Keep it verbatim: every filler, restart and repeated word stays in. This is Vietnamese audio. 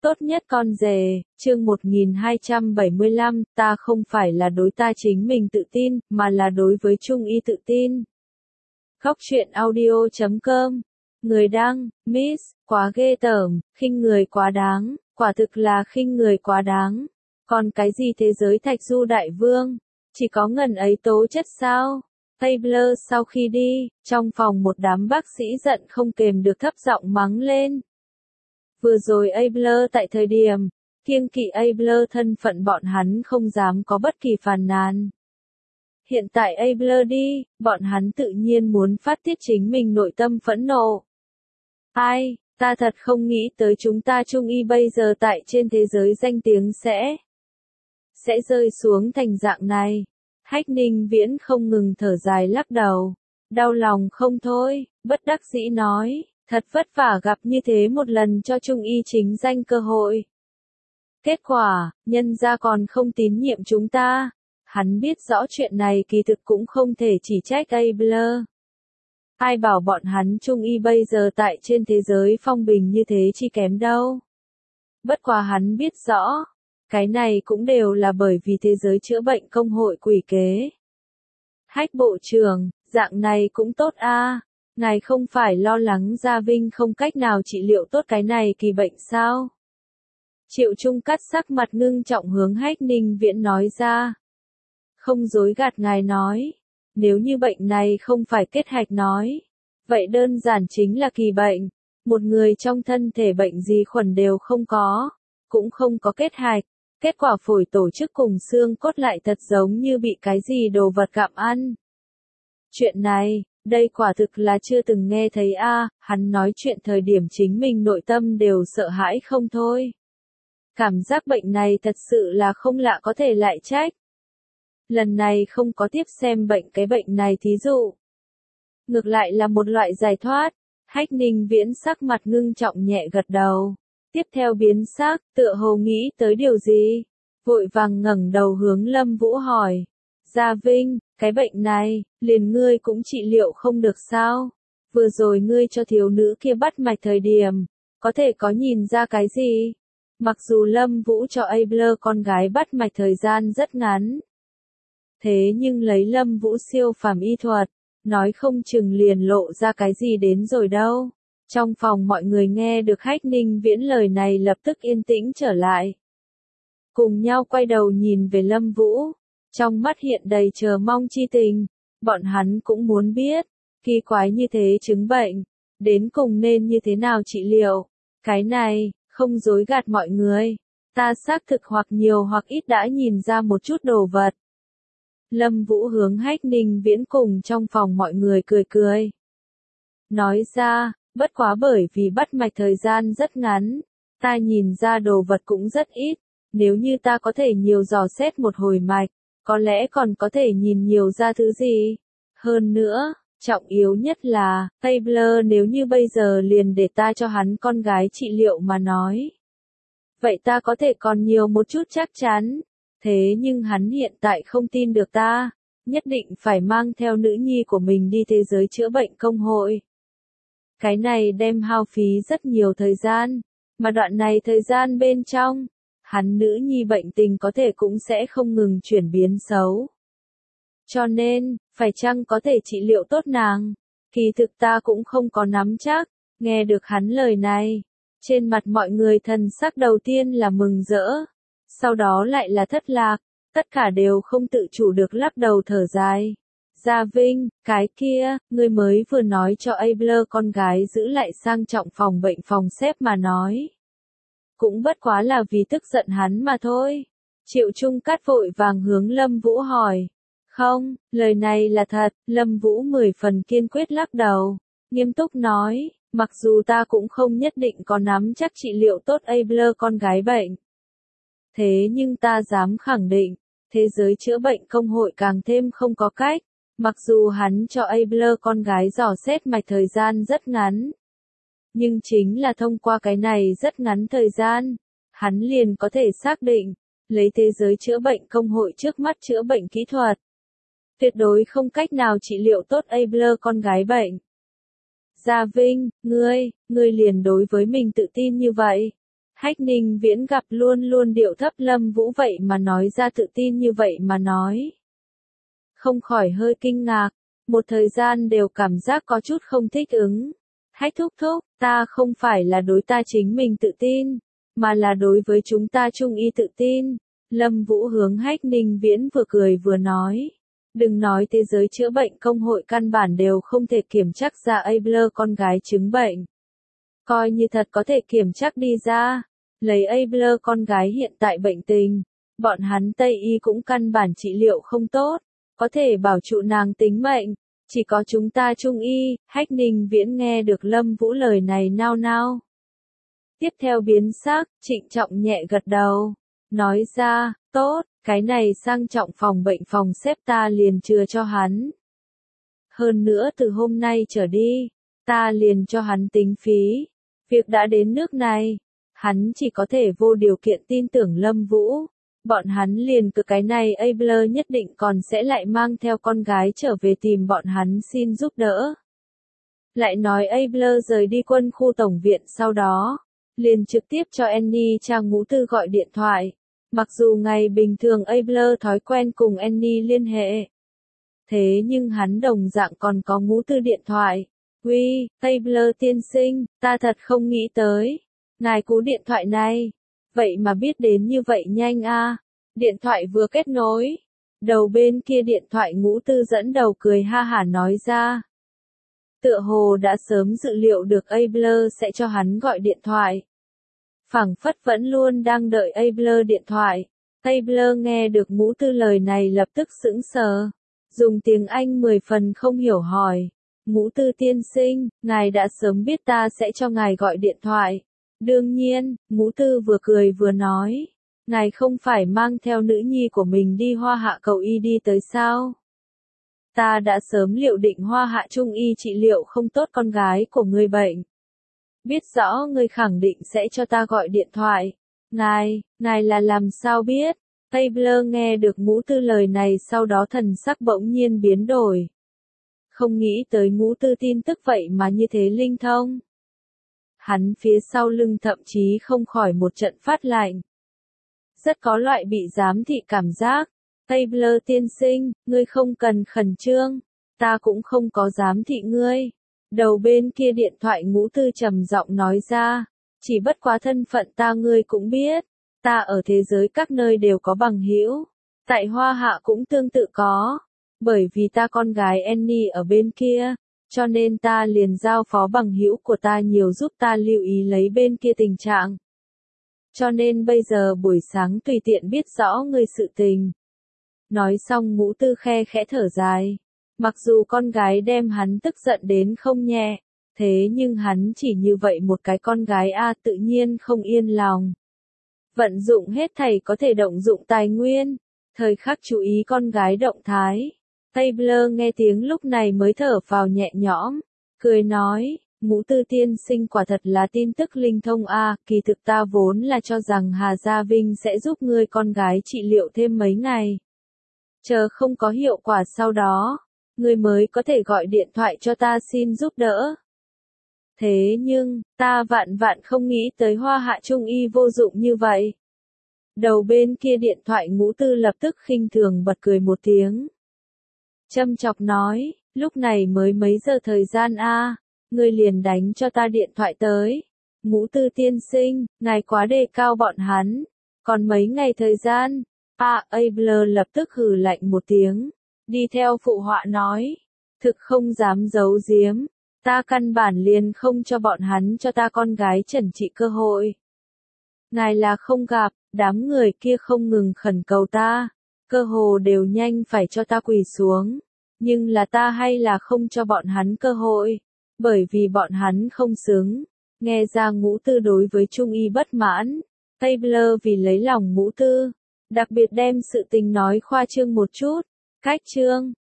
Tốt nhất con rể, chương một nghìn hai trăm bảy mươi lăm, ta không phải là đối ta chính mình tự tin, mà là đối với Trung Y tự tin. Góc truyện audio chấm com. Người đăng, Miss, quá ghê tởm, khinh người quá đáng, quả thực là khinh người quá đáng. Còn cái gì thế giới thạch du đại vương, chỉ có ngần ấy tố chất sao? Abler sau khi đi, trong phòng một đám bác sĩ giận không kềm được thấp giọng mắng lên. Vừa rồi Abler tại thời điểm, kiêng kỵ Abler thân phận bọn hắn không dám có bất kỳ phàn nàn. Hiện tại Abler đi, bọn hắn tự nhiên muốn phát tiết chính mình nội tâm phẫn nộ. Ai, ta thật không nghĩ tới chúng ta Trung Y bây giờ tại trên thế giới danh tiếng sẽ sẽ rơi xuống thành dạng này. Hách Ninh Viễn không ngừng thở dài lắc đầu, đau lòng không thôi, bất đắc dĩ nói, thật vất vả gặp như thế một lần cho Trung Y chính danh cơ hội. Kết quả, nhân gia còn không tín nhiệm chúng ta. Hắn biết rõ chuyện này kỳ thực cũng không thể chỉ trách Abler. Ai bảo bọn hắn Trung Y bây giờ tại trên thế giới phong bình như thế chi kém đâu. Bất quá hắn biết rõ, cái này cũng đều là bởi vì thế giới chữa bệnh công hội quỷ kế. Hách bộ trưởng, dạng này cũng tốt a, ngài không phải lo lắng Gia Vinh không cách nào trị liệu tốt cái này kỳ bệnh sao? Triệu Trung Cắt sắc mặt ngưng trọng hướng Hách Ninh Viễn nói ra. Không dối gạt ngài nói, nếu như bệnh này không phải kết hạch nói, vậy đơn giản chính là kỳ bệnh, một người trong thân thể bệnh gì khuẩn đều không có, cũng không có kết hạch, kết quả phổi tổ chức cùng xương cốt lại thật giống như bị cái gì đồ vật gặm ăn. Chuyện này, đây quả thực là chưa từng nghe thấy a, hắn nói chuyện thời điểm chính mình nội tâm đều sợ hãi không thôi. Cảm giác bệnh này thật sự là không lạ có thể lại trách. Lần này không có tiếp xem bệnh cái bệnh này thí dụ. Ngược lại là một loại giải thoát. Hách Ninh Viễn sắc mặt ngưng trọng nhẹ gật đầu. Tiếp theo biến sắc, tựa hồ nghĩ tới điều gì. Vội vàng ngẩng đầu hướng Lâm Vũ hỏi. Gia Vinh, cái bệnh này, liền ngươi cũng trị liệu không được sao? Vừa rồi ngươi cho thiếu nữ kia bắt mạch thời điểm, có thể có nhìn ra cái gì? Mặc dù Lâm Vũ cho Abler con gái bắt mạch thời gian rất ngắn. Thế nhưng lấy Lâm Vũ siêu phàm y thuật, nói không chừng liền lộ ra cái gì đến rồi đâu. Trong phòng mọi người nghe được Hách Ninh Viễn lời này lập tức yên tĩnh trở lại. Cùng nhau quay đầu nhìn về Lâm Vũ, trong mắt hiện đầy chờ mong chi tình, bọn hắn cũng muốn biết, kỳ quái như thế chứng bệnh, đến cùng nên như thế nào trị liệu. Cái này, không dối gạt mọi người, ta xác thực hoặc nhiều hoặc ít đã nhìn ra một chút đồ vật. Lâm Vũ hướng Hách Ninh Viễn cùng trong phòng mọi người cười cười. Nói ra, bất quá bởi vì bắt mạch thời gian rất ngắn, ta nhìn ra đồ vật cũng rất ít, nếu như ta có thể nhiều dò xét một hồi mạch, có lẽ còn có thể nhìn nhiều ra thứ gì. Hơn nữa, trọng yếu nhất là, Abler nếu như bây giờ liền để ta cho hắn con gái trị liệu mà nói. Vậy ta có thể còn nhiều một chút chắc chắn. Thế nhưng hắn hiện tại không tin được ta, nhất định phải mang theo nữ nhi của mình đi thế giới chữa bệnh công hội. Cái này đem hao phí rất nhiều thời gian, mà đoạn này thời gian bên trong, hắn nữ nhi bệnh tình có thể cũng sẽ không ngừng chuyển biến xấu. Cho nên, phải chăng có thể trị liệu tốt nàng? Kỳ thực ta cũng không có nắm chắc, nghe được hắn lời này. Trên mặt mọi người thần sắc đầu tiên là mừng rỡ. Sau đó lại là thất lạc, tất cả đều không tự chủ được lắc đầu thở dài. Gia Vinh, cái kia, ngươi mới vừa nói cho Abler con gái giữ lại sang trọng phòng bệnh phòng xếp mà nói. Cũng bất quá là vì tức giận hắn mà thôi. Triệu Trung Cắt vội vàng hướng Lâm Vũ hỏi. Không, lời này là thật, Lâm Vũ mười phần kiên quyết lắc đầu, nghiêm túc nói, mặc dù ta cũng không nhất định có nắm chắc trị liệu tốt Abler con gái bệnh. Thế nhưng ta dám khẳng định, thế giới chữa bệnh công hội càng thêm không có cách, mặc dù hắn cho Abler con gái dò xét mạch thời gian rất ngắn. Nhưng chính là thông qua cái này rất ngắn thời gian, hắn liền có thể xác định, lấy thế giới chữa bệnh công hội trước mắt chữa bệnh kỹ thuật. Tuyệt đối không cách nào trị liệu tốt Abler con gái bệnh. Gia Vinh, ngươi, ngươi liền đối với mình tự tin như vậy. Hách Ninh Viễn gặp luôn luôn điệu thấp Lâm Vũ vậy mà nói ra tự tin như vậy mà nói. Không khỏi hơi kinh ngạc, một thời gian đều cảm giác có chút không thích ứng. Hách thúc thúc, ta không phải là đối ta chính mình tự tin, mà là đối với chúng ta Trung y tự tin. Lâm Vũ hướng Hách Ninh Viễn vừa cười vừa nói. Đừng nói thế giới chữa bệnh công hội căn bản đều không thể kiểm chắc ra Abler con gái chứng bệnh. Coi như thật có thể kiểm chắc đi ra, lấy Abler con gái hiện tại bệnh tình, bọn hắn Tây y cũng căn bản trị liệu không tốt, có thể bảo trụ nàng tính mệnh, chỉ có chúng ta Trung y. Hách Ninh Viễn nghe được Lâm Vũ lời này nao nao. Tiếp theo biến sắc, trịnh trọng nhẹ gật đầu, nói ra, tốt, cái này sang trọng phòng bệnh phòng xếp ta liền chừa cho hắn. Hơn nữa từ hôm nay trở đi, ta liền cho hắn tính phí. Việc đã đến nước này, hắn chỉ có thể vô điều kiện tin tưởng Lâm Vũ. Bọn hắn liền cứ cái này Abler nhất định còn sẽ lại mang theo con gái trở về tìm bọn hắn xin giúp đỡ. Lại nói Abler rời đi quân khu tổng viện sau đó, liền trực tiếp cho Annie Trang Ngũ Tư gọi điện thoại. Mặc dù ngày bình thường Abler thói quen cùng Annie liên hệ, thế nhưng hắn đồng dạng còn có Ngũ Tư điện thoại. Uy, Abler tiên sinh, ta thật không nghĩ tới. Ngài cú điện thoại này, vậy mà biết đến như vậy nhanh a. À. Điện thoại vừa kết nối, đầu bên kia điện thoại Ngũ Tư dẫn đầu cười ha hả nói ra. Tựa hồ đã sớm dự liệu được Abler sẽ cho hắn gọi điện thoại. Phảng phất vẫn luôn đang đợi Abler điện thoại. Abler nghe được Ngũ Tư lời này lập tức sững sờ, dùng tiếng Anh mười phần không hiểu hỏi. Ngũ Tư tiên sinh, ngài đã sớm biết ta sẽ cho ngài gọi điện thoại. Đương nhiên, Ngũ Tư vừa cười vừa nói. Ngài không phải mang theo nữ nhi của mình đi Hoa Hạ cầu y đi tới sao? Ta đã sớm liệu định Hoa Hạ Trung y trị liệu không tốt con gái của người bệnh. Biết rõ ngươi khẳng định sẽ cho ta gọi điện thoại. Ngài, ngài là làm sao biết? Abler nghe được Ngũ Tư lời này sau đó thần sắc bỗng nhiên biến đổi. Không nghĩ tới Ngũ Tư tin tức vậy mà như thế linh thông. Hắn phía sau lưng thậm chí không khỏi một trận phát lạnh. Rất có loại bị giám thị cảm giác. Abler tiên sinh, ngươi không cần khẩn trương, ta cũng không có giám thị ngươi. Đầu bên kia điện thoại Ngũ Tư trầm giọng nói ra, chỉ bất quá thân phận ta ngươi cũng biết, ta ở thế giới các nơi đều có bằng hữu, tại Hoa Hạ cũng tương tự có, bởi vì ta con gái Annie ở bên kia, cho nên ta liền giao phó bằng hữu của ta nhiều giúp ta lưu ý lấy bên kia tình trạng. Cho nên bây giờ buổi sáng tùy tiện biết rõ ngươi sự tình. Nói xong Ngũ Tư khe khẽ thở dài. Mặc dù con gái đem hắn tức giận đến không nhẹ, thế nhưng hắn chỉ như vậy một cái con gái a tự nhiên không yên lòng. Vận dụng hết thảy có thể động dụng tài nguyên, thời khắc chú ý con gái động thái. Abler nghe tiếng lúc này mới thở vào nhẹ nhõm, cười nói, Ngũ Tư tiên sinh quả thật là tin tức linh thông a, kỳ thực ta vốn là cho rằng Hà Gia Vinh sẽ giúp ngươi con gái trị liệu thêm mấy ngày. Chờ không có hiệu quả sau đó, ngươi mới có thể gọi điện thoại cho ta xin giúp đỡ. Thế nhưng, ta vạn vạn không nghĩ tới Hoa Hạ Trung y vô dụng như vậy. Đầu bên kia điện thoại Ngũ Tư lập tức khinh thường bật cười một tiếng. Châm chọc nói, lúc này mới mấy giờ thời gian a, ngươi liền đánh cho ta điện thoại tới. Ngũ Tư tiên sinh, ngài quá đề cao bọn hắn, còn mấy ngày thời gian. À, Abler lập tức hừ lạnh một tiếng, đi theo phụ họa nói, thực không dám giấu giếm, ta căn bản liền không cho bọn hắn cho ta con gái trần trị cơ hội. Ngài là không gặp, đám người kia không ngừng khẩn cầu ta, cơ hồ đều nhanh phải cho ta quỳ xuống, nhưng là ta hay là không cho bọn hắn cơ hội, bởi vì bọn hắn không xứng. Nghe ra Ngũ Tư đối với Trung y bất mãn, Abler vì lấy lòng Ngũ Tư, đặc biệt đem sự tình nói khoa trương một chút. Cách chương